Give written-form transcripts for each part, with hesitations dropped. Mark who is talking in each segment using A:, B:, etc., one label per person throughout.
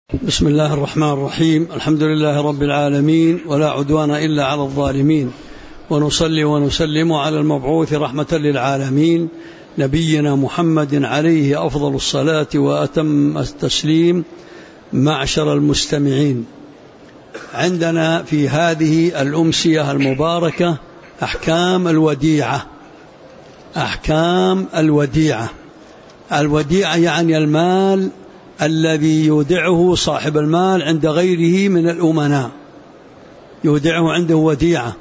A: بسم الله الرحمن الرحيم. الحمد لله رب العالمين، ولا عدوان إلا على الظالمين، ونصلي ونسلم على المبعوث رحمة للعالمين نبينا محمد عليه أفضل الصلاة وأتم التسليم. معشر المستمعين، عندنا في هذه الأمسية المباركة أحكام الوديعة. أحكام الوديعة. الوديعة يعني المال الذي يودعه صاحب المال عند غيره من الأمناء، يودعه عنده وديعة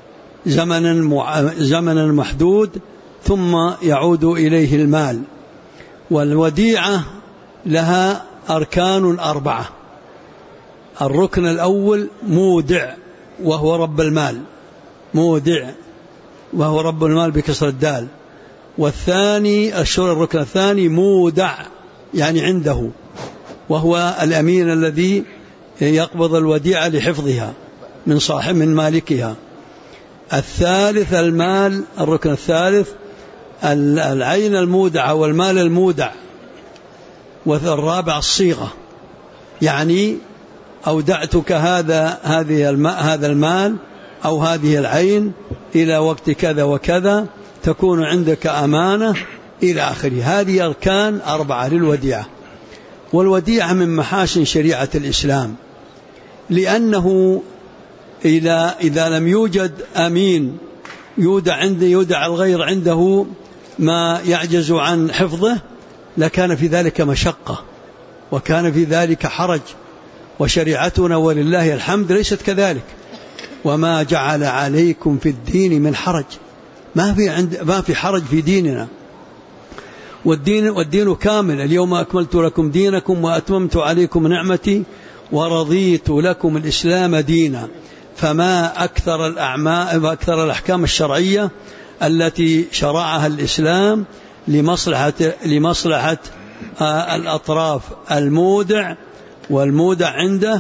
A: زمنا محدود ثم يعود إليه المال. والوديعة لها أركان 4. الركن الأول مودع، وهو رب المال، مودع وهو رب المال بكسر الدال. والثاني الركن الثاني مودع يعني عنده، وهو الأمين الذي يقبض الوديعة لحفظها من مالكها. الثالث المال، الركن الثالث العين المودعة والمال المودع. والرابع الصيغة، يعني أودعتك هذا المال أو هذه العين إلى وقت كذا وكذا، تكون عندك أمانة إلى آخره. هذه أركان 4 للوديعة. والوديعة من محاسن شريعة الإسلام، لأنه إذا لم يوجد أمين يودع الغير عنده ما يعجز عن حفظه، لكان في ذلك مشقة وكان في ذلك حرج. وشريعتنا ولله الحمد ليست كذلك. وما جعل عليكم في الدين من حرج، ما في حرج في ديننا. والدين كامل. اليوم أكملت لكم دينكم وأتممت عليكم نعمتي ورضيت لكم الإسلام دينا. فما أكثر الأحكام الشرعية التي شرعها الإسلام لمصلحة الأطراف، المودع والمودع عنده،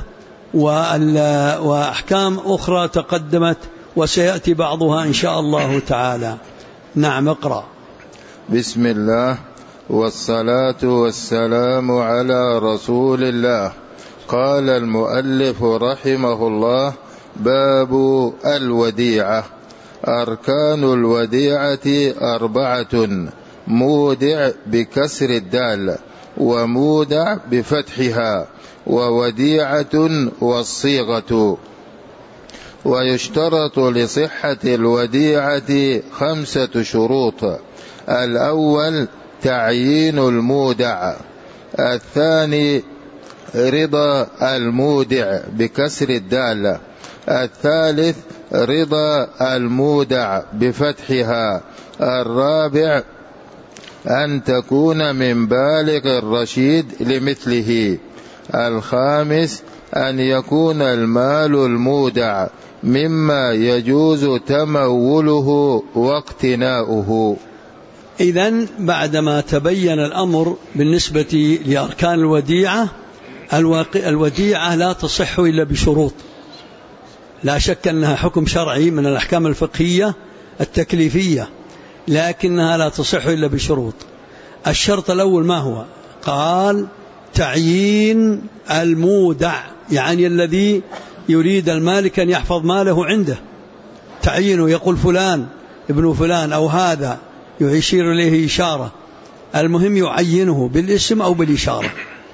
A: وأحكام أخرى تقدمت وسيأتي بعضها إن شاء الله تعالى. نعم، اقرأ.
B: بسم الله والصلاة والسلام على رسول الله. قال المؤلف رحمه الله: باب الوديعة. أركان الوديعة 4: مودع بكسر الدال، ومودع بفتحها، ووديعة والصيغة. ويشترط لصحة الوديعة 5 شروط: الأول تعيين المودع، الثاني رضا المودع بكسر الدال، الثالث رضا المودع بفتحها، الرابع أن تكون من بالغ الرشيد لمثله، الخامس أن يكون المال المودع مما يجوز تموله واقتناؤه.
A: إذن بعدما تبين الأمر بالنسبة لأركان الوديعة، الوديعة لا تصح إلا بشروط. لا شك أنها حكم شرعي من الأحكام الفقهية التكليفية، لكنها لا تصح إلا بشروط. الشرط الأول ما هو؟ قال: تعيين المودع، يعني الذي يريد المالك أن يحفظ ماله عنده، تعيينه، يقول فلان ابن فلان أو هذا، يشير إليه إشارة، المهم يعينه بالاسم أو بالإشارة.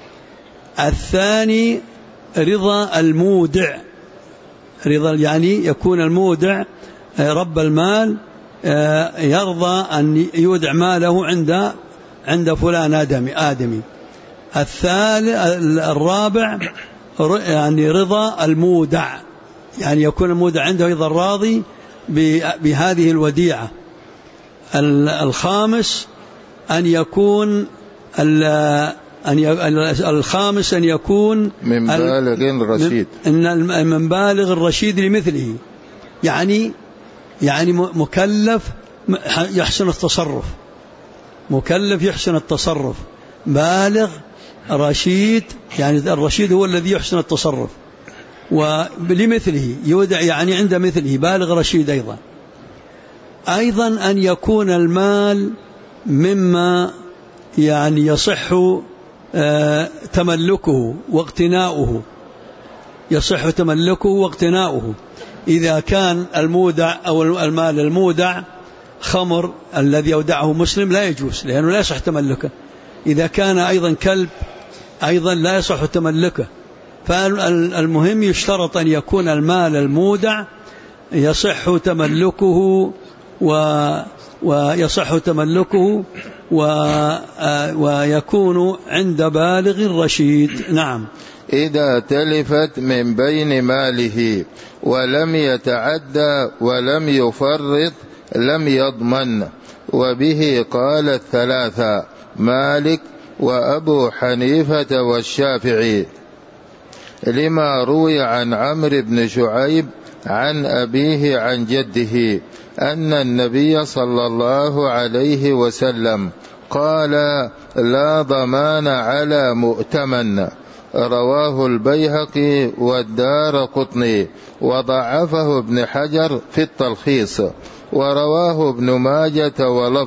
A: الثاني رضا المودع، رضا يعني يكون المودع رب المال يرضى أن يودع ماله عند فلان آدمي. الرابع يعني رضا المودع، يعني يكون المودع عنده أيضا راضي بهذه الوديعة. الخامس أن يكون
B: من بالغ الرشيد،
A: من بالغ الرشيد لمثله، يعني مكلف يحسن التصرف، مكلف يحسن التصرف، بالغ رشيد، يعني الرشيد هو الذي يحسن التصرف، ولمثله يودع يعني عند مثله بالغ رشيد. أيضا أن يكون المال مما يعني يصح تملكه واقتناؤه، يصح تملكه واقتناؤه. إذا كان المودع أو المال المودع خمر الذي يودعه مسلم لا يجوز، لأنه لا يصح تملكه. إذا كان أيضا كلب أيضا لا يصح تملكه. فالمهم يشترط أن يكون المال المودع يصح تملكه ويصح تملكه ويكون عند بالغ رشيد. نعم.
B: إذا تلفت من بين ماله ولم يتعدى ولم يفرط لم يضمن. وبه قال الثلاثة مالك وأبو حنيفة والشافعي، لما روي عن عمرو بن شعيب عن أبيه عن جده أن النبي صلى الله عليه وسلم قال لا ضمان على مؤتمن. رواه البيهقي والدارقطني وضعفه ابن حجر في التلخيص، ورواه ابن ماجة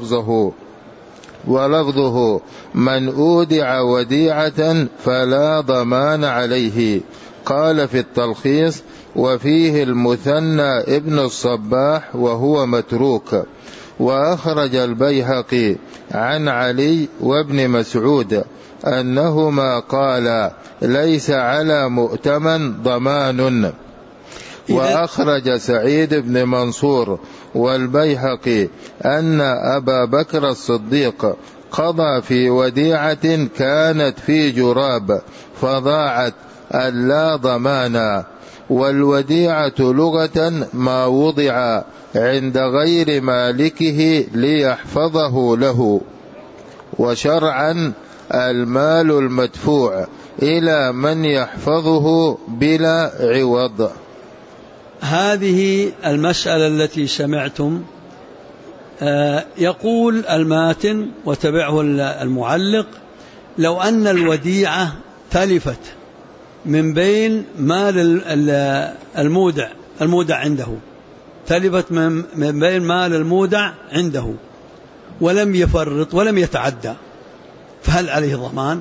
B: ولفظه من أودع وديعة فلا ضمان عليه. قال في التلخيص وفيه المثنى ابن الصباح وهو متروك. وأخرج البيهقي عن علي وابن مسعود أنهما قال ليس على مؤتمن ضمان. وأخرج سعيد بن منصور والبيهقي أن أبا بكر الصديق قضى في وديعة كانت في جراب فضاعت ألا ضمانا. والوديعة لغة ما وضع عند غير مالكه ليحفظه له، وشرعا المال المدفوع إلى من يحفظه بلا عوض.
A: هذه المسألة التي سمعتم يقول الماتن وتبعه المعلق لو أن الوديعة تلفت من بين مال المودع عنده، تلفت من بين مال المودع عنده ولم يفرط ولم يتعدى، فهل عليه ضمان؟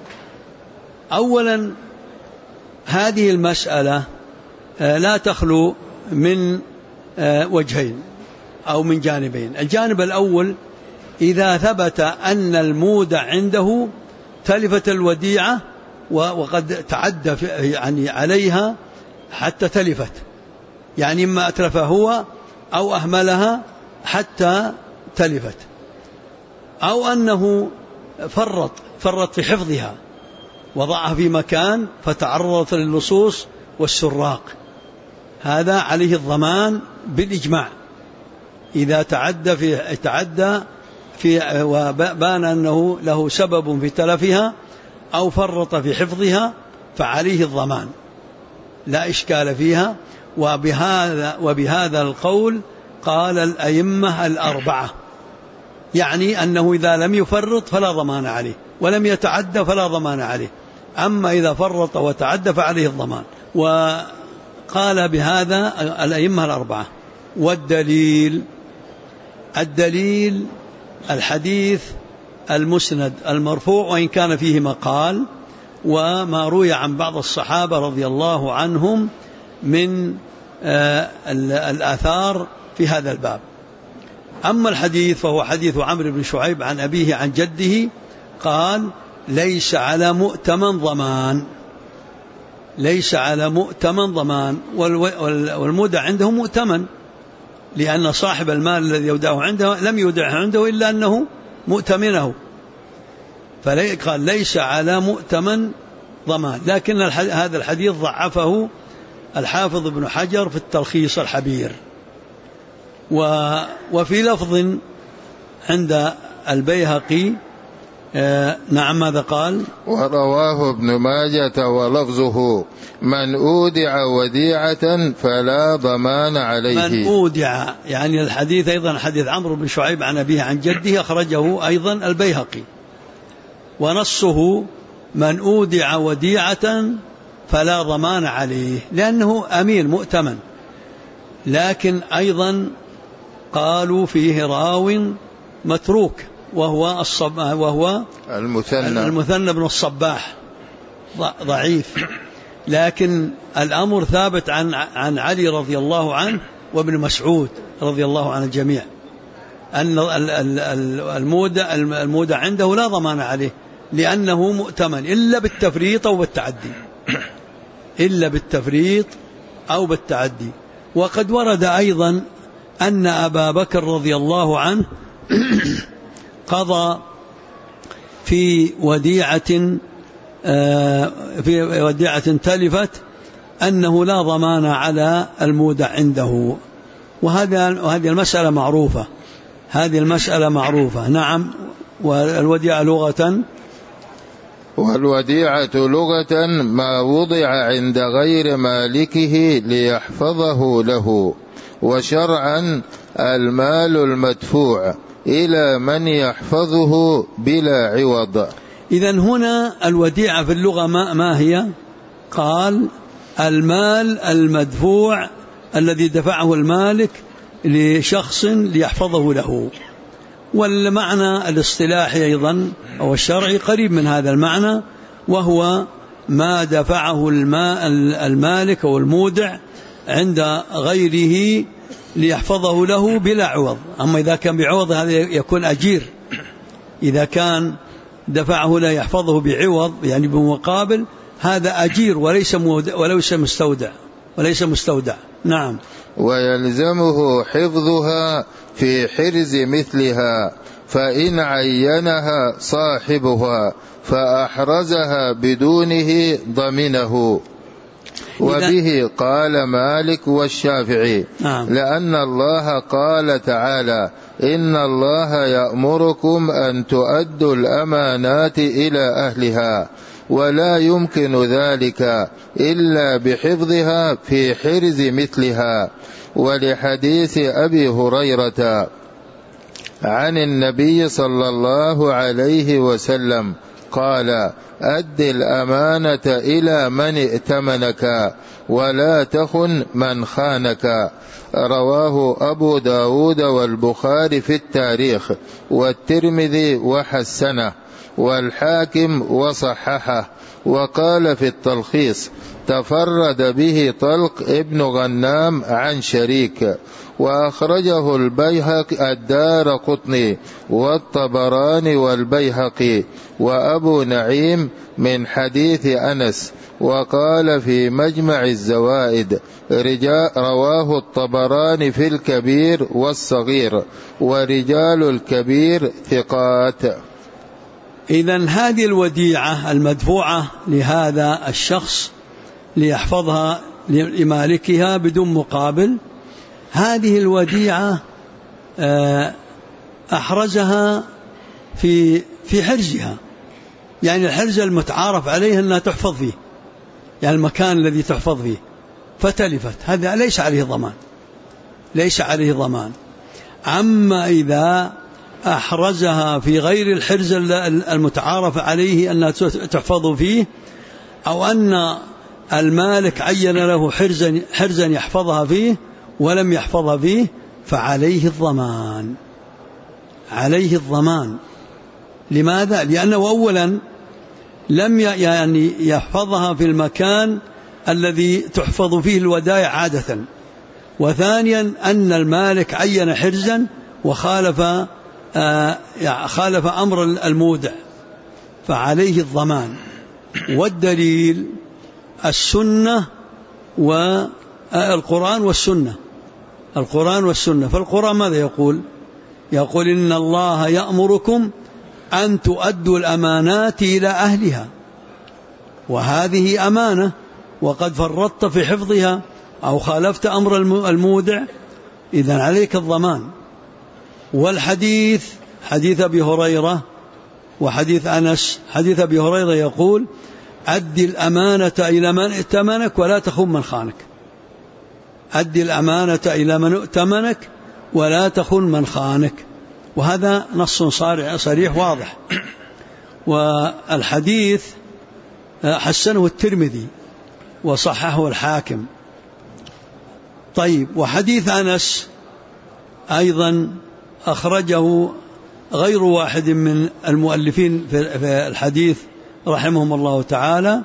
A: أولا هذه المسألة لا تخلو من وجهين أو من جانبين. الجانب الأول إذا ثبت أن المودع عنده تلفت الوديعة وقد تعدى يعني عليها حتى تلفت، يعني إما أتلفها هو أو أهملها حتى تلفت، أو أنه فرط في حفظها وضعها في مكان فتعرضت للصوص والسراق، هذا عليه الضمان بالإجماع. إذا تعدى في وبان أنه له سبب في تلفها أو فرط في حفظها فعليه الضمان لا إشكال فيها. وبهذا القول قال الأئمة الأربعة، يعني أنه إذا لم يفرط فلا ضمان عليه ولم يتعدى فلا ضمان عليه، أما إذا فرط وتعدى فعليه الضمان. وقال بهذا الأئمة الأربعة. والدليل الحديث المسند المرفوع وإن كان فيه مقال، وما روي عن بعض الصحابة رضي الله عنهم من الآثار في هذا الباب. أما الحديث فهو حديث عمرو بن شعيب عن أبيه عن جده قال ليس على مؤتمن ضمان، ليس على مؤتمن ضمان. والمودع عنده مؤتمن، لأن صاحب المال الذي يودعه عنده لم يودعه عنده إلا أنه مؤتمنه، فقال ليس على مؤتمن ضمان. لكن هذا الحديث ضعفه الحافظ ابن حجر في التلخيص الحبير. وفي لفظ عند البيهقي نعم ماذا قال؟
B: ورواه ابن ماجة ولفظه من أودع وديعة فلا ضمان عليه.
A: من أودع يعني الحديث أيضا حديث عمرو بن شعيب عن أبيه عن جده أخرجه أيضا البيهقي، ونصه من أودع وديعة فلا ضمان عليه لأنه أمين مؤتمن. لكن أيضا قالوا فيه راو متروك، وهو المثنى بن الصباح ضعيف، لكن الأمر ثابت عن علي رضي الله عنه وابن مسعود رضي الله عن الجميع أن المودع عنده لا ضمان عليه لأنه مؤتمن إلا بالتفريط أو بالتعدي. وقد ورد أيضا أن أبا بكر رضي الله عنه قضى في وديعة تلفت أنه لا ضمان على المودع عنده، وهذه المسألة معروفة. نعم. والوديعة
B: لغة ما وضع عند غير مالكه ليحفظه له، وشرعا المال المدفوع إلى من يحفظه بلا عوض.
A: إذن هنا الوديعة في اللغة ما هي؟ قال المال المدفوع الذي دفعه المالك لشخص ليحفظه له. والمعنى الاصطلاحي أيضا أو الشرعي قريب من هذا المعنى، وهو ما دفعه المالك أو المودع عند غيره ليحفظه له بلا عوض. أما إذا كان بعوض هذا يكون أجير، إذا كان دفعه لا يحفظه بعوض يعني بمقابل هذا أجير وليس مستودع. نعم.
B: ويلزمه حفظها في حرز مثلها، فإن عينها صاحبها فأحرزها بدونه ضمنه. وبه قال مالك والشافعي.
A: نعم.
B: لأن الله قال تعالى: إن الله يأمركم أن تؤدوا الأمانات إلى أهلها، ولا يمكن ذلك إلا بحفظها في حرز مثلها. ولحديث أبي هريرة عن النبي صلى الله عليه وسلم قال: أد الأمانة إلى من ائتمنك ولا تخن من خانك. رواه أبو داود والبخاري في التاريخ، والترمذي وحسنه، والحاكم وصححه. وقال في التلخيص: تفرد به طلق ابن غنام عن شريك. وأخرجه البيهقي الدارقطني والطبراني والبيهقي وأبو نعيم من حديث أنس. وقال في مجمع الزوائد: رواه الطبراني في الكبير والصغير، ورجال الكبير ثقات.
A: إذن هذه الوديعة المدفوعة لهذا الشخص ليحفظها لمالكها بدون مقابل، هذه الوديعة أحرزها في حرزها، يعني الحرز المتعارف عليه أنها تحفظ فيه، يعني المكان الذي تحفظ فيه، فتلفت، هذا ليس عليه ضمان. أما إذا أحرزها في غير الحرز المتعارف عليه أنها تحفظ فيه، أو أن المالك عين له حرزا يحفظها فيه ولم يحفظها فيه، فعليه الضمان. لماذا؟ لأنه أولا لم يحفظها في المكان الذي تحفظ فيه الودائع عادة، وثانيا أن المالك عين حرزا وخالف أمر المودع، فعليه الضمان. والدليل السنة والقرآن والسنة. فالقرآن ماذا يقول إن الله يأمركم أن تؤدوا الأمانات إلى أهلها، وهذه أمانة وقد فرطت في حفظها أو خالفت أمر المودع، إذن عليك الضمان. والحديث حديث أبي هريرة وحديث أنس، حديث أبي هريرة يقول: أدي الأمانة إلى من ائتمنك ولا تخن من خانك. أدي الأمانة إلى من ائتمنك ولا تخن من خانك. وهذا نص صريح واضح. والحديث حسنه الترمذي وصححه الحاكم. طيب، وحديث أنس أيضا أخرجه غير واحد من المؤلفين في الحديث رحمهم الله تعالى.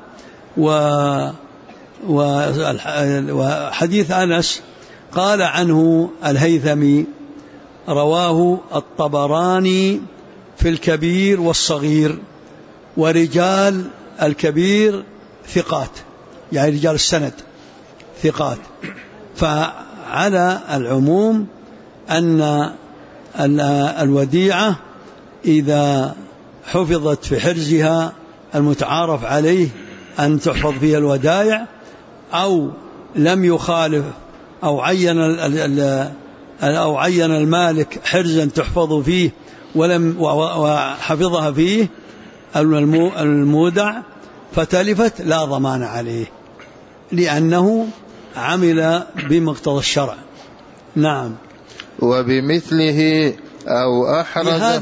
A: وحديث أنس قال عنه الهيثمي: رواه الطبراني في الكبير والصغير، ورجال الكبير ثقات، يعني رجال السند ثقات. فعلى العموم أن الوديعة إذا حفظت في حرزها المتعارف عليه أن تحفظ فيها الودائع، أو لم يخالف أو عين المالك حرزا تحفظ فيه وحفظها فيه المودع فتلفت، لا ضمان عليه لأنه عمل بمقتضى الشرع. نعم.
B: وبمثله أو أحرز.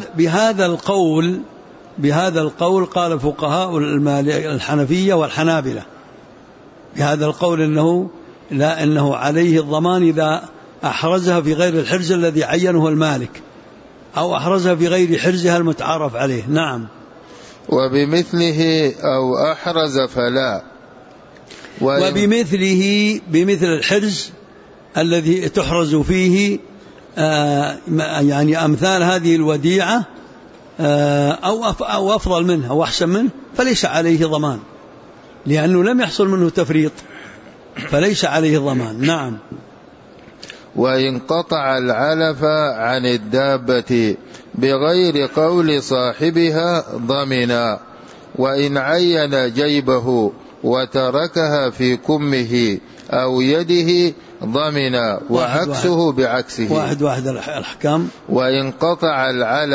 A: بهذا القول قال فقهاء الحنفية والحنابلة، بهذا القول إنه عليه الضمان إذا أحرزها في غير الحرز الذي عينه المالك، أو أحرزها في غير حرزها المتعارف عليه. نعم.
B: وبمثله أو أحرز فلا.
A: بمثل الحرز الذي تحرز فيه يعني أمثال هذه الوديعة أو أفضل منها وأحسن منه، فليس عليه ضمان لأنه لم يحصل منه تفريط، فليس عليه ضمان. نعم.
B: وإن قطع العلف عن الدابة بغير قول صاحبها ضمنا، وإن عين جيبه وتركها في كمه أو يده ضمنا، وعكسه بعكسه.
A: واحد الأحكام.
B: وإن قطع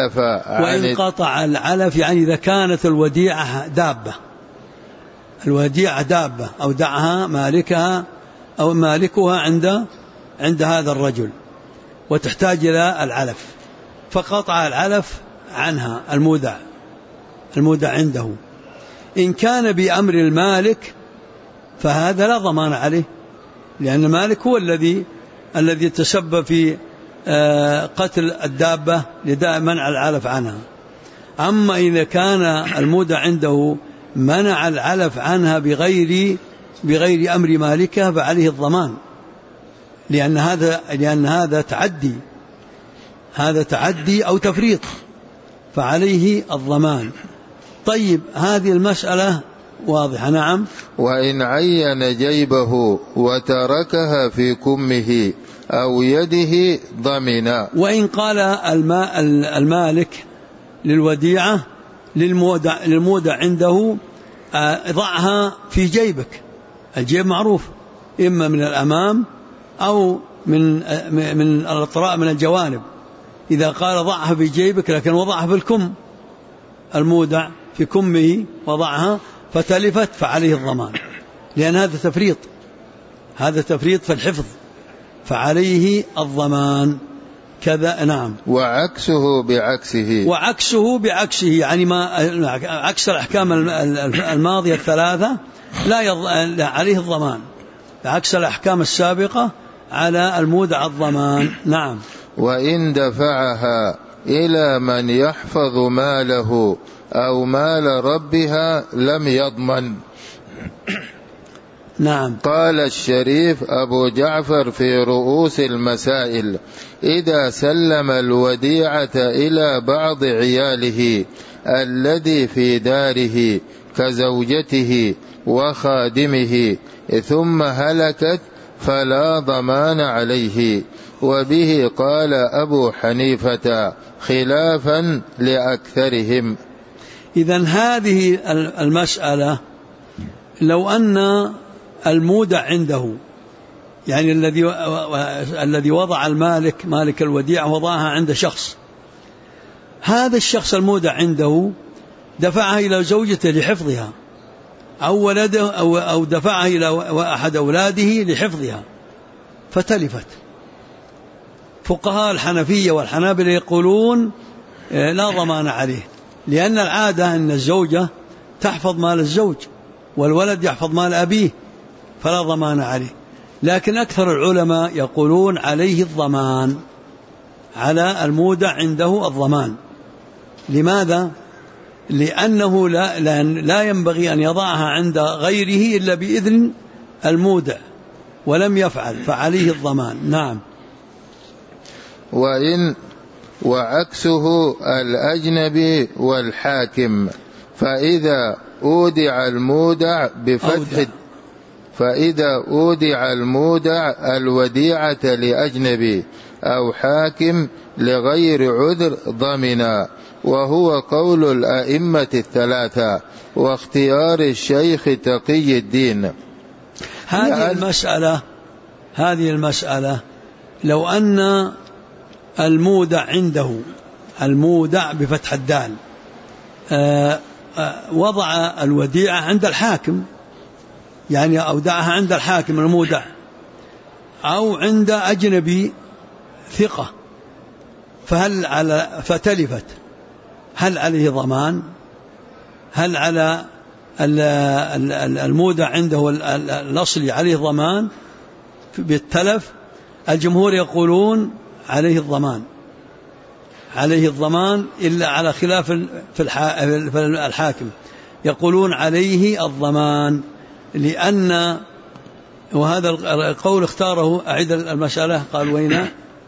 B: العلف
A: يعني إذا كانت الوديعة دابة أو دعها مالكها أو مالكها عند هذا الرجل وتحتاج إلى العلف، فقطع العلف عنها المودع عنده، إن كان بأمر المالك فهذا لا ضمان عليه، لأن المالك هو الذي تسبب في قتل الدابة لمنع العلف عنها. أما إذا كان المودع عنده منع العلف عنها بغير أمر مالكها فعليه الضمان، لأن هذا تعدي أو تفريط، فعليه الضمان. طيب، هذه المسألة واضحة. نعم.
B: وإن عين جيبه وتركها في كمه أو يده ضمنا.
A: وإن قال المالك للوديعة للمودع عنده ضعها في جيبك، الجيب معروف إما من الأمام أو من الأطراف من الجوانب، إذا قال ضعها في جيبك لكن وضعها في الكم، المودع في كمه وضعها فتلفت فعليه الضمان، لأن هذا تفريط في الحفظ، فعليه الضمان كذا. نعم.
B: وعكسه
A: بعكسه يعني ما عكس الأحكام الماضية الثلاثة لا عليه الضمان، عكس الأحكام السابقة على المودع الضمان. نعم.
B: وإن دفعها إلى من يحفظ ماله أو مال ربها لم يضمن.
A: نعم.
B: قال الشريف أبو جعفر في رؤوس المسائل: إذا سلم الوديعة إلى بعض عياله الذي في داره كزوجته وخادمه ثم هلكت فلا ضمان عليه، وبه قال أبو حنيفة خلافا لأكثرهم.
A: إذن هذه المسألة لو أن المودع عنده، يعني الذي وضع مالك الوديعة وضعها عند شخص، هذا الشخص المودع عنده دفعها إلى زوجته لحفظها أو ولده أو دفعها إلى أحد أولاده لحفظها فتلفت. فقهاء الحنفية والحنابلة يقولون لا ضمان عليه، لأن العادة أن الزوجة تحفظ مال الزوج والولد يحفظ مال أبيه، فلا ضمان عليه. لكن أكثر العلماء يقولون عليه الضمان، على المودع عنده الضمان، لماذا؟ لأنه لا ينبغي أن يضعها عند غيره إلا بإذن المودع، ولم يفعل فعليه الضمان. نعم.
B: وعكسه الأجنبي والحاكم، فإذا أودع المودع الوديعة لأجنبي أو حاكم لغير عذر ضمنا، وهو قول الأئمة الثلاثة واختيار الشيخ تقي الدين.
A: هذه المسألة لو أن المودع عنده، المودع بفتح الدال، وضع الوديعة عند الحاكم، يعني أودعها عند الحاكم المودع، أو عند أجنبي ثقة، فتلفت، هل عليه ضمان؟ هل على المودع عنده الأصلي عليه ضمان بالتلف؟ الجمهور يقولون عليه الضمان إلا على خلاف في الحاكم، يقولون عليه الضمان، لأن وهذا القول اختاره. أعيد المسألة. قال وين؟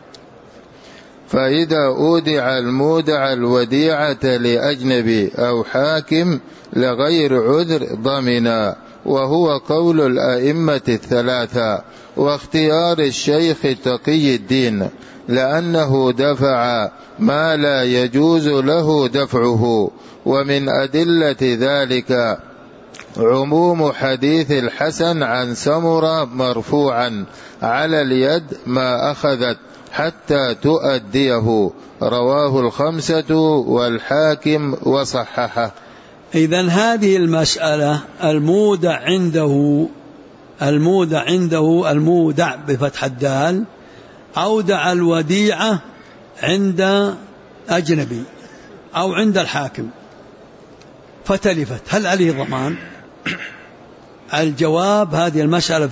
B: فإذا أودع المودع الوديعة لأجنبي أو حاكم لغير عذر ضمنا، وهو قول الأئمة الثلاثة واختيار الشيخ تقي الدين، لأنه دفع ما لا يجوز له دفعه. ومن أدلة ذلك عموم حديث الحسن عن سمرة مرفوعا: على اليد ما أخذت حتى تؤديه، رواه الخمسة والحاكم وصححه.
A: إذن هذه المسألة المودع بفتح الدال أودع الوديعة عند أجنبي أو عند الحاكم فتلفت، هل عليه ضمان؟ الجواب هذه المسألة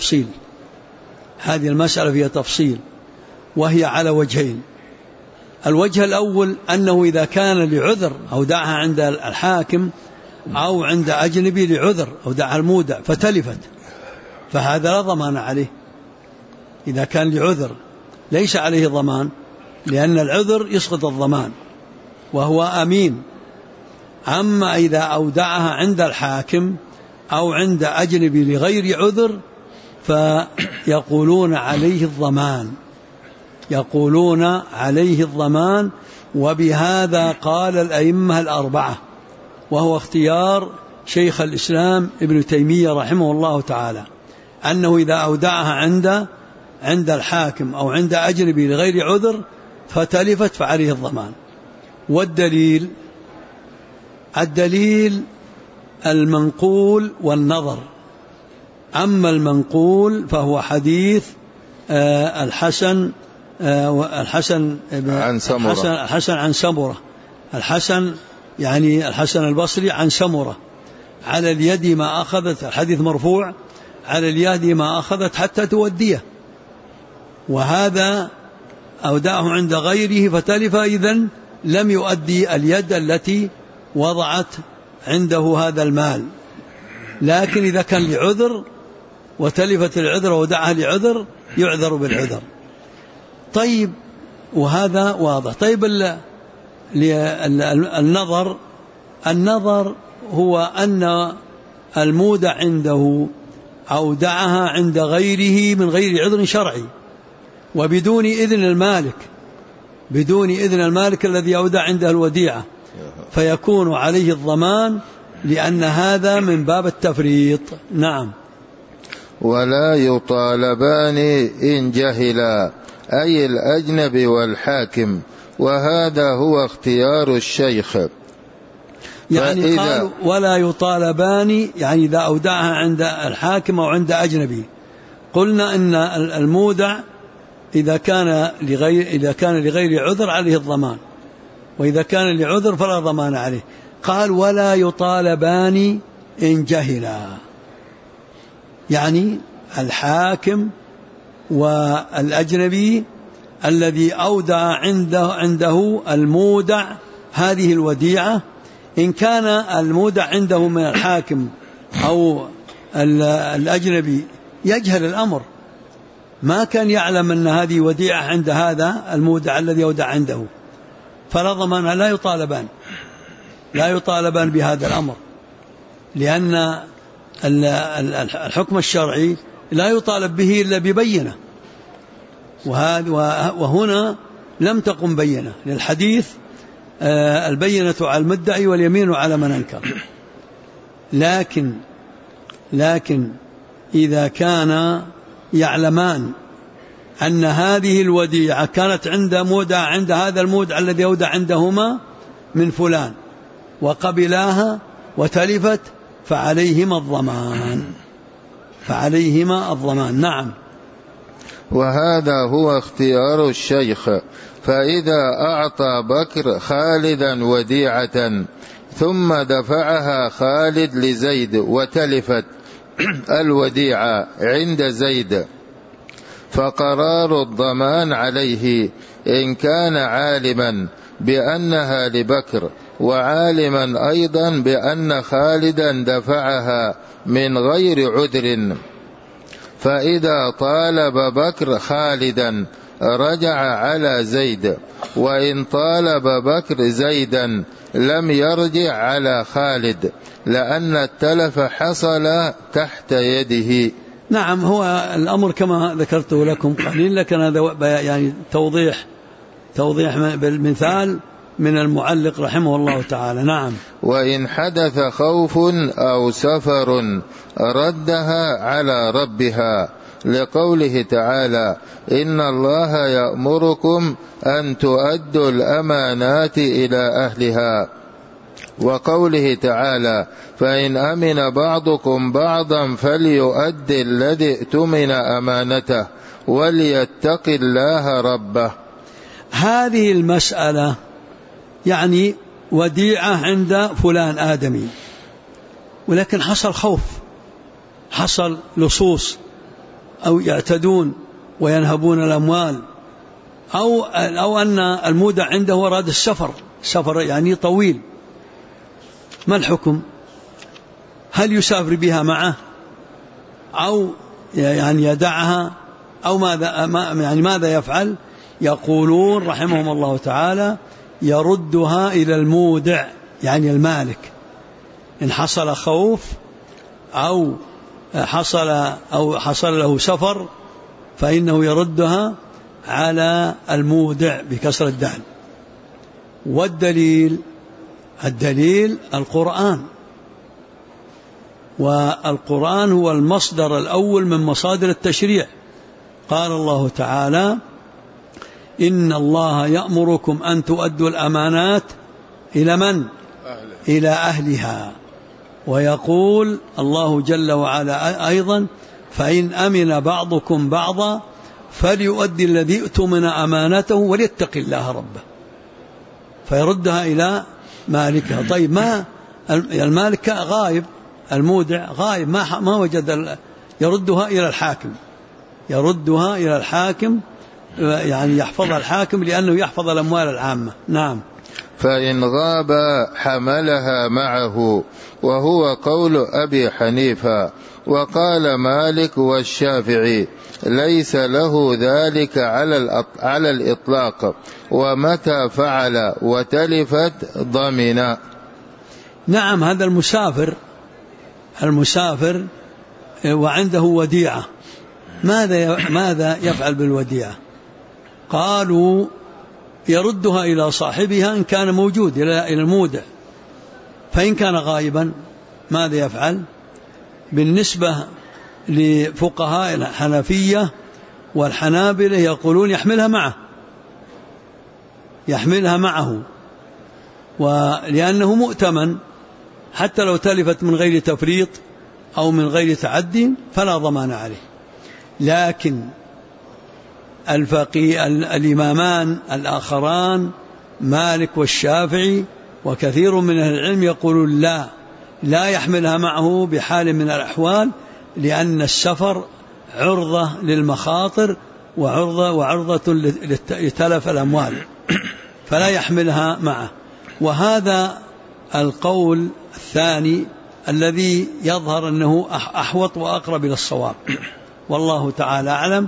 A: فيها تفصيل، وهي على وجهين. الوجه الأول أنه إذا كان لعذر أودعها عند الحاكم أو عند أجنبي لعذر أودعها المودع فتلفت، فهذا لا ضمان عليه. إذا كان لعذر ليس عليه ضمان، لأن العذر يسقط الضمان وهو أمين. أما إذا أودعها عند الحاكم أو عند أجنبي لغير عذر فيقولون عليه الضمان، وبهذا قال الأئمة الأربعة، وهو اختيار شيخ الإسلام ابن تيمية رحمه الله تعالى، أنه إذا أودعها عند الحاكم أو عند أجنبي لغير عذر فتلفت فعليه الضمان. والدليل المنقول والنظر. أما المنقول فهو حديث الحسن عن سمرة، يعني الحسن البصري عن سمرة: على اليد ما أخذت، الحديث مرفوع، على اليد ما أخذت حتى توديه. وهذا أودعه عند غيره فتلف، إذن لم يؤدي اليد التي وضعت عنده هذا المال. لكن إذا كان لعذر وتلفت العذر ودعها لعذر يعذر بالعذر. طيب، وهذا واضح. طيب، النظر هو أن المودع عنده أودعها عند غيره من غير عذر شرعي وبدون إذن المالك الذي أودع عنده الوديعة، فيكون عليه الضمان، لأن هذا من باب التفريط. نعم.
B: ولا يطالبان إن جهلا، أي الأجنبي والحاكم، وهذا هو اختيار الشيخ.
A: يعني قالوا ولا يطالبان، يعني إذا أودعها عند الحاكم أو عند أجنبي، قلنا إن المودع إذا كان لغير عذر عليه الضمان، وإذا كان لعذر فلا ضمان عليه. قال ولا يطالبان إن جهلا، يعني الحاكم والأجنبي الذي أودع عنده المودع هذه الوديعة إن كان المودع عنده من الحاكم أو الأجنبي يجهل الأمر، ما كان يعلم أن هذه وديعة عند هذا المودع الذي يودع عنده، فلا ضمان، لا يطالبان بهذا الأمر، لأن الحكم الشرعي لا يطالب به إلا ببينة، وهنا لم تقم بينة للحديث البينة على المدعي واليمين على من أنكر. لكن إذا كان يعلمان أن هذه الوديعة كانت عند هذا المودع الذي يودع عندهما من فلان وقبلاها وتلفت فعليهما الضمان. نعم.
B: وهذا هو اختيار الشيخ. فإذا أعطى بكر خالدا وديعة ثم دفعها خالد لزيد وتلفت الوديعة عند زيد، فقرار الضمان عليه إن كان عالما بأنها لبكر وعالما أيضا بأن خالدا دفعها من غير عذر. فإذا طالب بكر خالدا رجع على زيد، وإن طالب بكر زيدا لم يرجع على خالد، لأن التلف حصل تحت يده.
A: نعم، هو الأمر كما ذكرته لكم قليل، لكن هذا يعني توضيح بالمثال من المعلق رحمه الله تعالى. نعم.
B: وإن حدث خوف أو سفر ردها على ربها، لقوله تعالى: إن الله يأمركم أن تؤدوا الأمانات إلى أهلها، وقوله تعالى: فإن أمن بعضكم بعضا فليؤدي الذي ائتمن أمانته وليتق الله ربه.
A: هذه المسألة يعني وديعة عند فلان آدمي، ولكن حصل خوف، حصل لصوص، أو يعتدون وينهبون الأموال، أو أن المودع عنده أراد السفر يعني طويل، ما الحكم؟ هل يسافر بها معه أو يعني يدعها أو ماذا يفعل؟ يقولون رحمهم الله تعالى: يردها إلى المودع يعني المالك، إن حصل خوف أو حصل له سفر فإنه يردها على المودع بكسر الدال. والدليل والقرآن هو المصدر الأول من مصادر التشريع. قال الله تعالى: إن الله يأمركم أن تؤدوا الأمانات إلى من؟ إلى أهلها. ويقول الله جل وعلا أيضا: فإن أمن بعضكم بعضا فليؤدي الذي ائتمن أمانته وليتق الله ربه، فيردها إلى مالكها. طيب، ما المالك غائب، المودع غائب، ما وجد، يردها إلى الحاكم، يعني يحفظها الحاكم لأنه يحفظ الأموال العامة. نعم.
B: فإن غاب حملها معه، وهو قول أبي حنيفة. وقال مالك والشافعي: ليس له ذلك على الإطلاق، ومتى فعل وتلفت ضمن.
A: نعم، هذا المسافر وعنده وديعة، ماذا يفعل بالوديعة؟ قالوا: يردها إلى صاحبها إن كان موجود، إلى المودع. فإن كان غائبا ماذا يفعل؟ بالنسبة لفقهاء الحنفية والحنابلة يقولون يحملها معه، ولأنه مؤتمن، حتى لو تلفت من غير تفريط أو من غير تعدي فلا ضمان عليه. لكن الإمامان الآخران مالك والشافعي وكثير من أهل العلم يقولون لا يحملها معه بحال من الأحوال، لأن السفر عرضة للمخاطر وعرضة لتلف الأموال، فلا يحملها معه. وهذا القول الثاني الذي يظهر أنه أحوط وأقرب إلى الصواب، والله تعالى أعلم.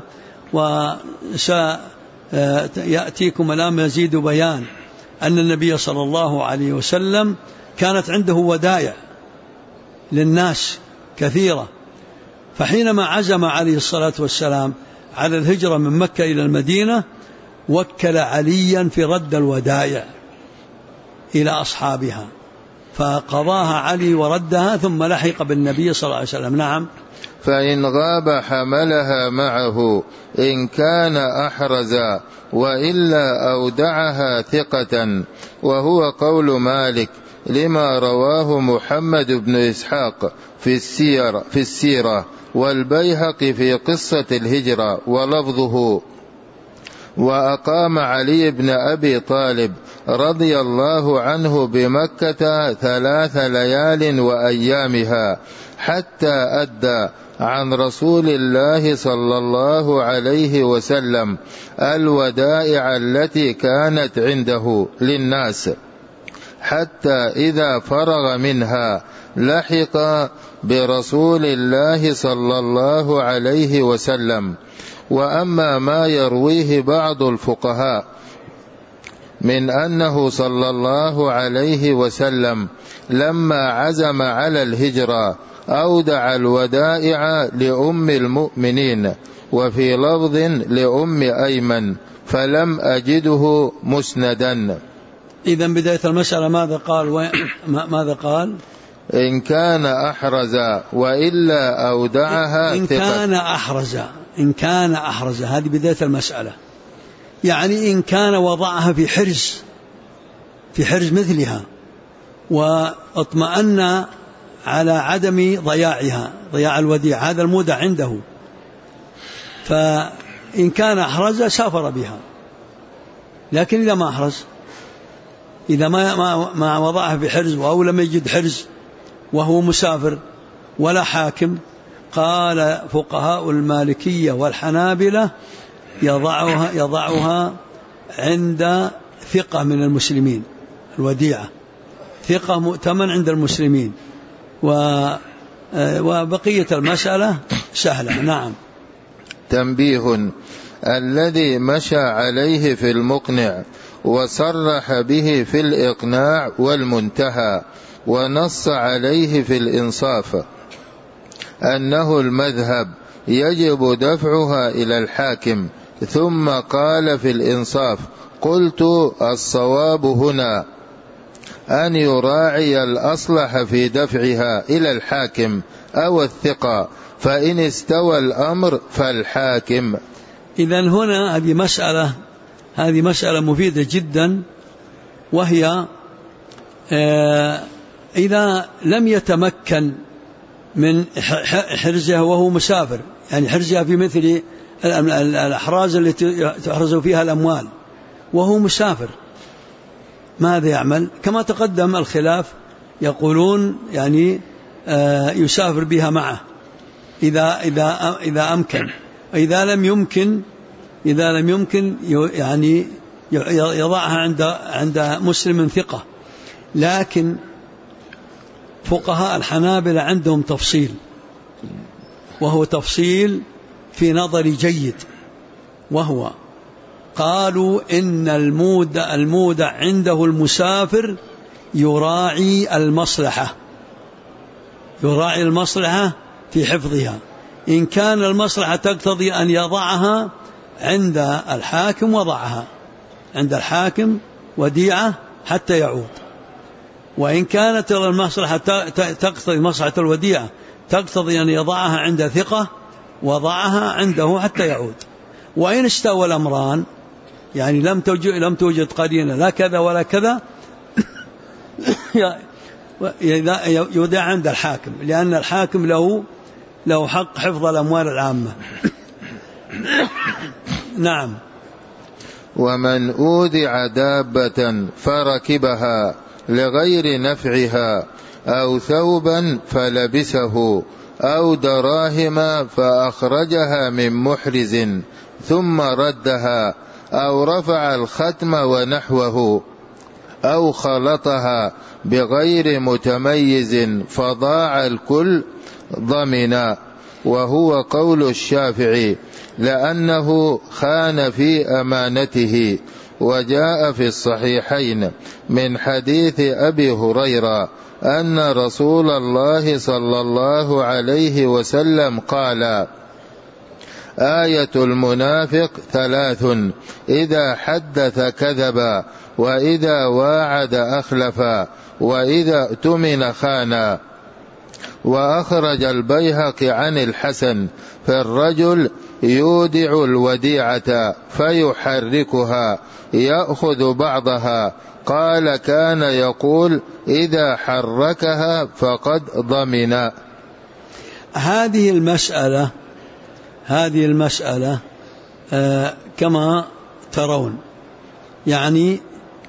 A: وسيأتيكم الآن يزيد بيان أن النبي صلى الله عليه وسلم كانت عنده ودائع للناس كثيرة، فحينما عزم عليه الصلاة والسلام على الهجرة من مكة إلى المدينة وكل عليا في رد الودائع إلى أصحابها، فقضاها علي وردها ثم لحق بالنبي صلى الله عليه وسلم. نعم.
B: فإن غاب حملها معه إن كان أحرزا، وإلا أودعها ثقة، وهو قول مالك لما رواه محمد بن إسحاق في السيرة والبيهقي في قصة الهجرة ولفظه: وأقام علي بن أبي طالب رضي الله عنه بمكة 3 ليال وأيامها حتى أدى عن رسول الله صلى الله عليه وسلم الودائع التي كانت عنده للناس، حتى إذا فرغ منها لحق برسول الله صلى الله عليه وسلم. وأما ما يرويه بعض الفقهاء من أنه صلى الله عليه وسلم لما عزم على الهجرة أودع الودائع لأم المؤمنين، وفي لفظ لأم أيمن، فلم أجده مسندا.
A: إذن بداية المسألة ماذا قال؟
B: إن كان أحرزا وإلا أودعها
A: إن كان أحرزا هذه بداية المسألة، يعني إن كان وضعها في حرز مثلها واطمأن على عدم ضياع الوديعة، هذا المودع عنده، فإن كان أحرز سافر بها. لكن إذا ما أحرز، إذا ما وضعها في حرز أو لم يجد حرز وهو مسافر ولا حاكم، قال فقهاء المالكية والحنابلة يضعها عند ثقة من المسلمين، الوديعة ثقة مؤتمن عند المسلمين، وبقية المسألة سهلة. نعم.
B: تنبيه: الذي مشى عليه في المقنع وصرح به في الإقناع والمنتهى ونص عليه في الإنصاف أنه المذهب يجب دفعها إلى الحاكم، ثم قال في الإنصاف: قلت الصواب هنا أن يراعي الأصلح في دفعها إلى الحاكم أو الثقة، فإن استوى الأمر فالحاكم.
A: إذن هنا هذه مسألة مفيدة جدا، وهي إذا لم يتمكن من حرزها وهو مسافر، يعني حرزها في مثل الأحراز التي تحرز فيها الأموال وهو مسافر، ماذا يعمل؟ كما تقدم الخلاف، يقولون يعني يسافر بها معه إذا أمكن، إذا لم يمكن يعني يضعها عند مسلم ثقة. لكن فقهاء الحنابلة عندهم تفصيل، وهو تفصيل في نظري جيد، وهو قالوا إن المودع عنده المسافر يراعي المصلحة في حفظها. إن كان المصلحة تقتضي أن يضعها عند الحاكم وضعها عند الحاكم وديعة حتى يعود، وإن كانت المصلحة تقتضي مصلحة الوديعة تقتضي أن يضعها عند ثقة وضعها عنده حتى يعود. وإن استوى الأمران، يعني لم توجد قرينة لا كذا ولا كذا، يودع عند الحاكم، لأن الحاكم له حق حفظ الأموال العامة. نعم.
B: ومن أودع دابة فركبها لغير نفعها أو ثوبا فلبسه أو دراهم فأخرجها من محرز ثم ردها أو رفع الختم ونحوه أو خلطها بغير متميز فضاع الكل ضمنا، وهو قول الشافعي لأنه خان في أمانته. وجاء في الصحيحين من حديث أبي هريرة أن رسول الله صلى الله عليه وسلم قال: آية المنافق 3: إذا حدث كذب، وإذا واعد أخلف، وإذا اؤتمن خان. وأخرج البيهقي عن الحسن في الرجل يودع الوديعة فيحركها يأخذ بعضها، قال: كان يقول: إذا حركها فقد ضمن.
A: هذه المسألة كما ترون يعني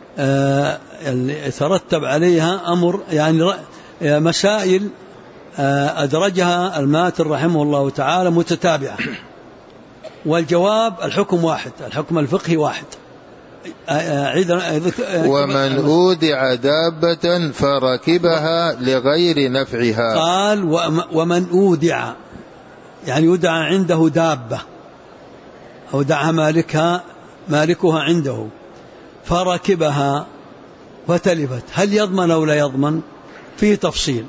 A: يترتب عليها أمر، يعني مسائل أدرجها الماتر رحمه الله تعالى متتابعة، والجواب الحكم واحد، الحكم الفقهي واحد.
B: ومن أودع دابة فركبها لغير نفعها،
A: قال: ومن أودع، يعني يودع عنده دابة أودعها مالكها عنده فركبها فتلفت، هل يضمن أو لا يضمن؟ فيه تفصيل،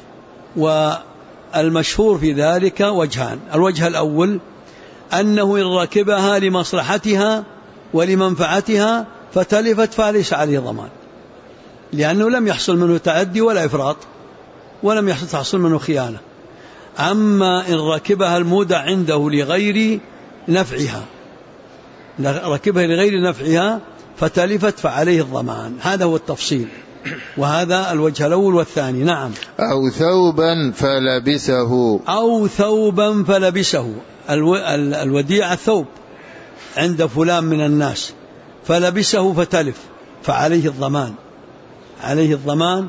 A: والمشهور في ذلك وجهان. الوجه الأول أنه إن ركبها لمصلحتها ولمنفعتها فتلفت فليس عليه ضمان، لأنه لم يحصل منه تعدي ولا إفراط، ولم تحصل منه خيانة. أما إن ركبها المودع عنده لغير نفعها، ركبها لغير نفعها فتلفت فعليه الضمان. هذا هو التفصيل، وهذا الوجه الأول. والثاني: نعم.
B: أو ثوبا فلبسه.
A: الوديعة الثوب عند فلان من الناس فلبسه فتلف فعليه الضمان، عليه الضمان،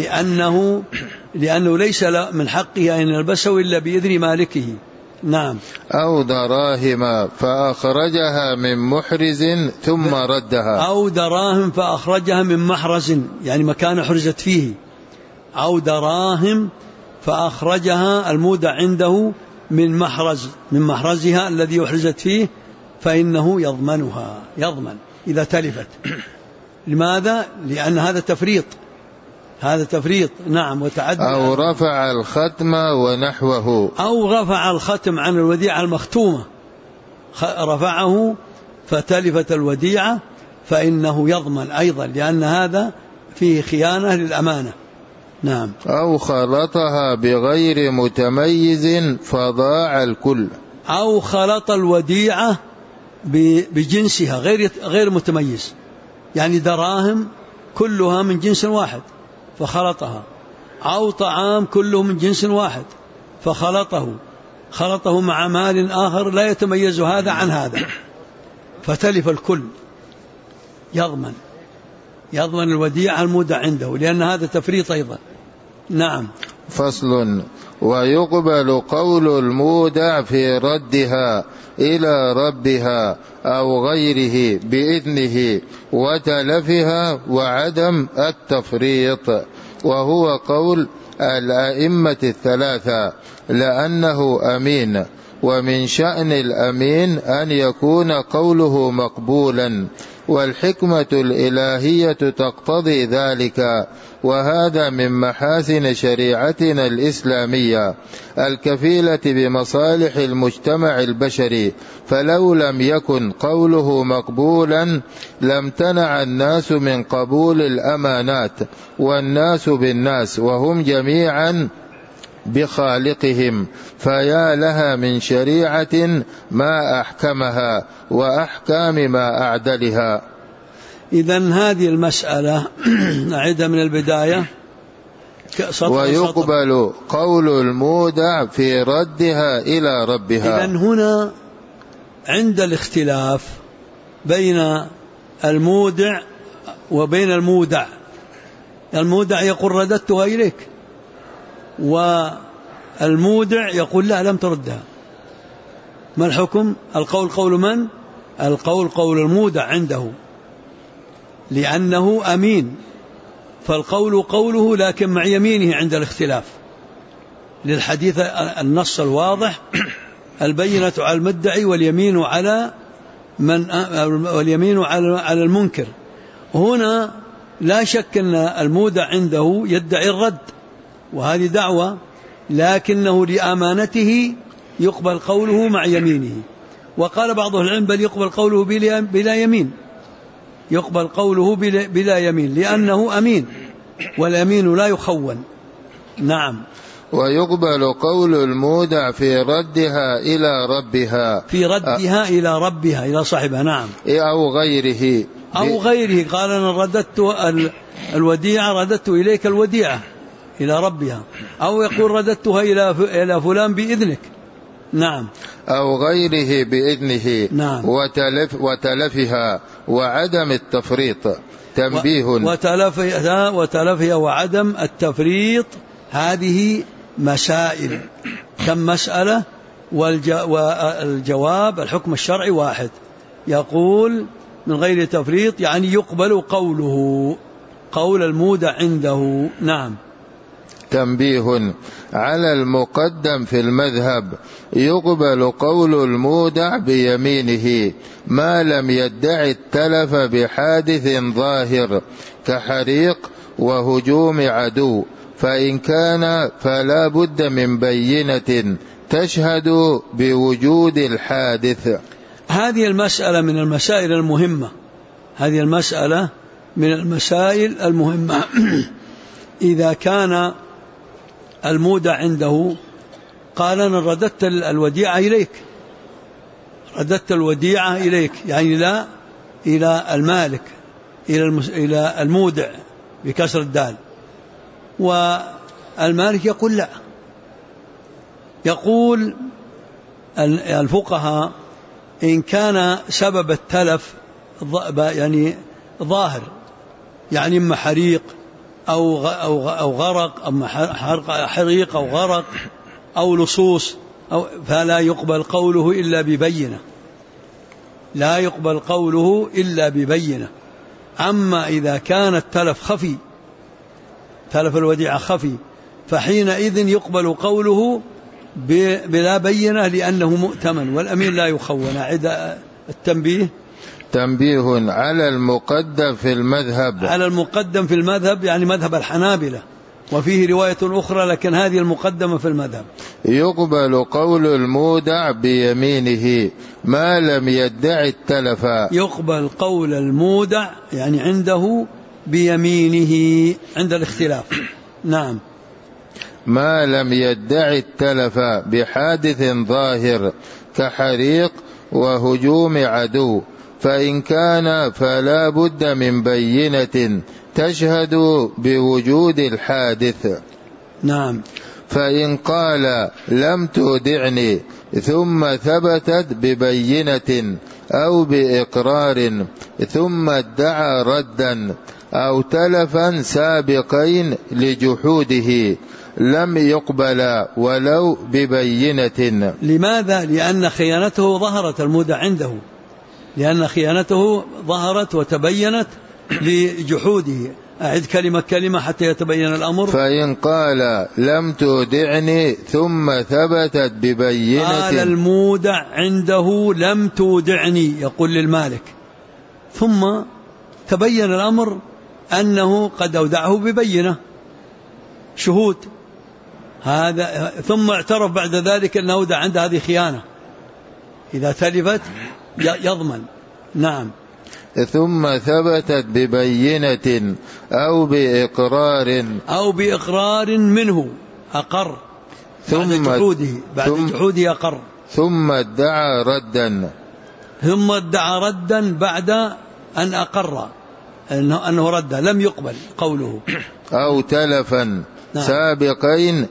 A: لأنه ليس من حقه أن يلبسه إلا بإذن مالكه. نعم.
B: أو دراهم فأخرجها من محرز ثم ردها.
A: أو دراهم فأخرجها من محرز، يعني مكان حرزت فيه. أو دراهم فأخرجها المودع عنده من محرزها الذي يحرزت فيه، فإنه يضمن إذا تلفت. لماذا؟ لأن هذا تفريط. نعم. وتعدى.
B: أو رفع الختم ونحوه.
A: أو رفع الختم عن الوديعة المختومة، رفعه فتلفت الوديعة، فإنه يضمن أيضا، لأن هذا فيه خيانة للأمانة. نعم.
B: أو خلطها بغير متميز فضاع الكل.
A: أو خلط الوديعة بجنسها غير متميز، يعني دراهم كلها من جنس واحد فخلطها، أو طعام كله من جنس واحد خلطه مع مال آخر لا يتميز هذا عن هذا فتلف الكل، يضمن الوديعة المودع عنده، لأن هذا تفريط أيضا. نعم.
B: فصل: ويقبل قول المودع في ردها إلى ربها أو غيره بإذنه وتلفها وعدم التفريط، وهو قول الأئمة الثلاثة، لأنه أمين، ومن شأن الأمين أن يكون قوله مقبولا، والحكمة الإلهية تقتضي ذلك، وهذا من محاسن شريعتنا الإسلامية الكفيلة بمصالح المجتمع البشري، فلو لم يكن قوله مقبولا لم تنع الناس من قبول الأمانات، والناس بالناس وهم جميعا بخالقهم، فيا لها من شريعة ما أحكمها وأحكام ما أعدلها.
A: إذن هذه المسألة نعيدها من البداية.
B: ويقبل قول المودع في ردها إلى ربها.
A: إذن هنا عند الاختلاف بين المودع وبين المودع، المودع يقول رددتها إليك، والمودع يقول لا لم تردها. ما الحكم؟ القول قول من؟ القول قول المودع عنده، لأنه أمين فالقول قوله لكن مع يمينه عند الاختلاف، للحديث النص الواضح البينة على المدعي واليمين على على المنكر. هنا لا شك أن المودع عنده يدعي الرد، وهذه دعوة، لكنه لأمانته يقبل قوله مع يمينه. وقال بعض العلم بل يقبل قوله بلا يمين، يقبل قوله بلا يمين لأنه أمين، والأمين لا يخون. نعم.
B: ويقبل قول المودع في ردها إلى ربها،
A: في ردها إلى ربها، إلى صاحبها. نعم.
B: أو غيره،
A: أو غيره. قال أنا رددت الوديعة، رددت إليك الوديعة إلى ربها، أو يقول رددتها إلى فلان بإذنك. نعم.
B: أو غيره بإذنه.
A: نعم.
B: وتلفها وعدم التفريط. تنبيه.
A: وتلفها وعدم التفريط. هذه مسائل، كم مسألة، والجواب الحكم الشرعي واحد. يقول من غير تفريط يعني يقبل قوله، قول المودع عنده. نعم.
B: تنبيه. على المقدم في المذهب يقبل قول المودع بيمينه ما لم يدعي التلف بحادث ظاهر كحريق وهجوم عدو، فإن كان فلا بد من بينة تشهد بوجود الحادث.
A: هذه المسألة من المسائل المهمة، هذه المسألة من المسائل المهمة. إذا كان المودع عنده قال أنا رددت الوديعة إليك، رددت الوديعة إليك، يعني لا إلى المالك، إلى المودع بكسر الدال، والمالك يقول لا. يقول الفقهاء إن كان سبب التلف يعني ظاهر، يعني إما حريق أو غرق، أما حريق أو غرق أو لصوص فلا يقبل قوله إلا ببينة، لا يقبل قوله إلا ببينة. أما إذا كان التلف خفي، تلف الوديعة خفي، فحينئذ يقبل قوله بلا بينة لأنه مؤتمن، والأمين لا يخون. أعد التنبيه.
B: تنبيه. على المقدم في المذهب،
A: على المقدم في المذهب يعني مذهب الحنابلة، وفيه رواية أخرى لكن هذه المقدمة في المذهب.
B: يقبل قول المودع بيمينه ما لم يدعي التلف. يقبل
A: قول المودع يعني عنده بيمينه عند الاختلاف. نعم.
B: ما لم يدعي التلف بحادث ظاهر كحريق وهجوم عدو، فإن كان فلا بد من بينة تشهد بوجود الحادث.
A: نعم.
B: فإن قال لم تودعني ثم ثبتت ببينة أو بإقرار ثم ادعى ردا أو تلفا سابقين لجحوده لم يقبل ولو ببينة.
A: لماذا؟ لأن خيانته ظهرت المودع عنده، لأن خيانته ظهرت وتبينت لجحوده. أعد كلمة حتى يتبين الأمر.
B: فإن قال لم تودعني ثم ثبتت ببينة.
A: قال المودع عنده لم تودعني، يقول للمالك، ثم تبين الأمر أنه قد أودعه ببينة شهود، هذا ثم اعترف بعد ذلك أنه أودع عند هذه خيانة، إذا تلفت يضمن. نعم.
B: ثم ثبتت ببينة أو بإقرار
A: منه أقر بعد جحوده أقر،
B: ثم ادعى ردا
A: بعد أن أقر أنه رد، لم يقبل قوله.
B: أو تلفا سابقين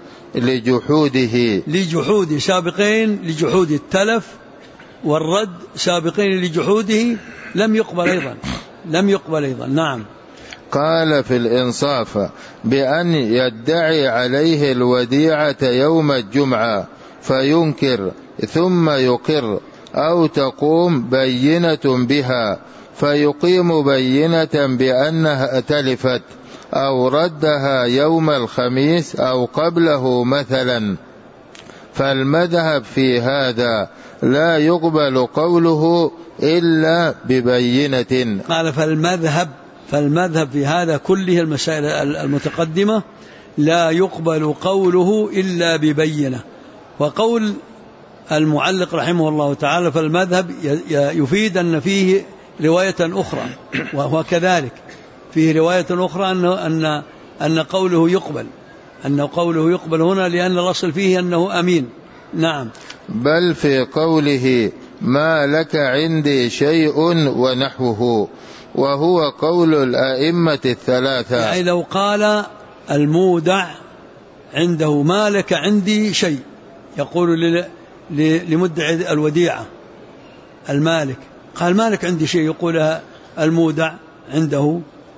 B: لجحوده
A: سابقين لجحود التلف والرد سابقين لجحوده لم يقبل أيضا. نعم.
B: قال في الإنصاف بأن يدعي عليه الوديعة يوم الجمعة فينكر ثم يقر، أو تقوم بينة بها فيقيم بينة بأنها تلفت، أو ردها يوم الخميس أو قبله مثلا، فالمذهب في هذا لا يقبل قوله إلا ببينة.
A: قال فالمذهب في هذا كله المسائل المتقدمة لا يقبل قوله إلا ببينة. وقول المعلق رحمه الله تعالى فالمذهب يفيد أن فيه رواية أخرى، وهو كذلك فيه رواية أخرى أن قوله يقبل، أن قوله يقبل هنا لأن الأصل فيه أنه أمين. نعم.
B: بل في قوله ما لك عندي شيء ونحوه، وهو قول الأئمة الثلاثة.
A: يعني لو قال المودع عنده ما لك عندي شيء، يقول لمدعي الوديعة المالك، قال ما لك عندي شيء، يقولها المودع عنده.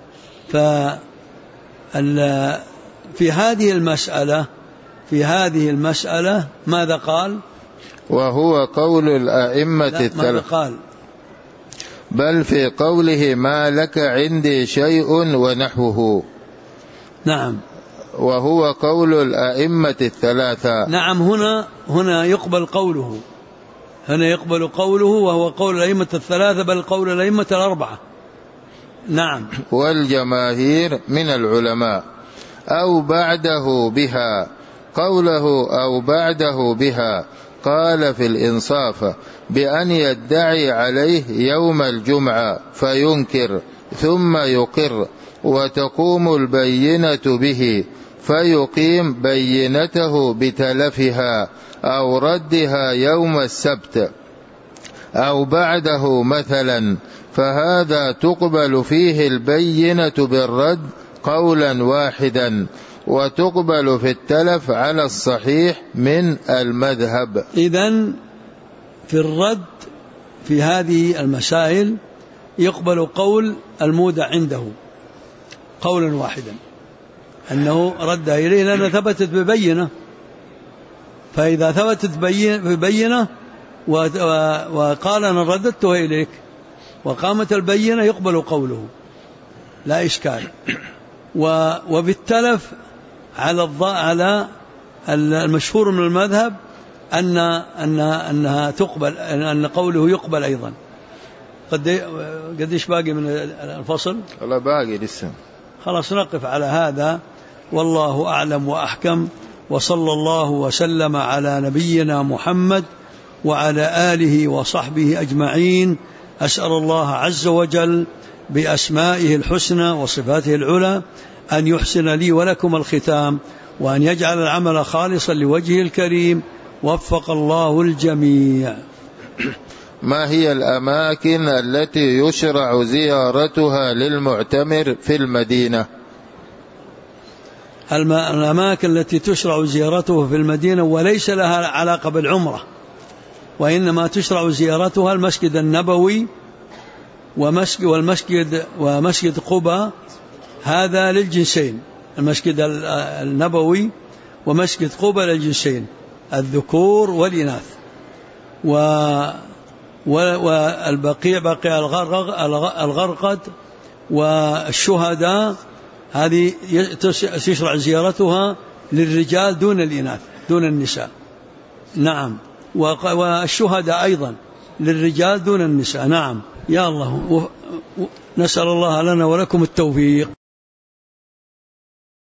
A: في هذه المسألة ماذا قال؟
B: وهو قول الأئمة الثلاثة.
A: ماذا قال؟
B: بل في قوله ما لك عندي شيء ونحوه.
A: نعم.
B: وهو قول الأئمة الثلاثة.
A: نعم. هنا يقبل قوله، هنا يقبل قوله وهو قول الأئمة الثلاثة، بل قول الأئمة الأربعة. نعم.
B: والجماهير من العلماء أو بعده بها. قوله أو بعده بها قال في الإنصاف بأن يدعي عليه يوم الجمعة فينكر ثم يقر وتقوم البينة به فيقيم بينته بتلفها أو ردها يوم السبت أو بعده مثلا، فهذا تقبل فيه البينة بالرد قولا واحدا، وتقبل في التلف على الصحيح من المذهب.
A: إذن في الرد في هذه المسائل يقبل قول المودع عنده قولا واحدا، أنه رد إليه لأنه ثبتت ببينة. فإذا ثبتت ببينة وقال أنا رددتها إليك وقامت البينة يقبل قوله لا إشكال. وبالتلف على المشهور من المذهب أنها تقبل، أن قوله يقبل أيضا. قديش باقي من الفصل؟
B: والله باقي لسه.
A: خلاص نقف على هذا، والله أعلم وأحكم، وصلى الله وسلم على نبينا محمد وعلى آله وصحبه أجمعين. أسأل الله عز وجل بأسمائه الحسنى وصفاته العلى أن يحسن لي ولكم الختام، وأن يجعل العمل خالصا لوجهه الكريم. وفق الله الجميع.
B: ما هي الأماكن التي يشرع زيارتها للمعتمر في المدينة؟
A: الأماكن التي تشرع زيارته في المدينة وليس لها علاقة بالعمرة، وإنما تشرع زيارتها المسجد النبوي ومسجد قباء، هذا للجنسين، المسجد النبوي ومسجد قباء للجنسين الذكور والإناث. والبقيع بقيع الغرقد والشهداء هذه تشرع زيارتها للرجال دون الإناث دون النساء. نعم. والشهداء أيضا للرجال دون النساء. نعم. يا الله، نسأل الله لنا ولكم التوفيق.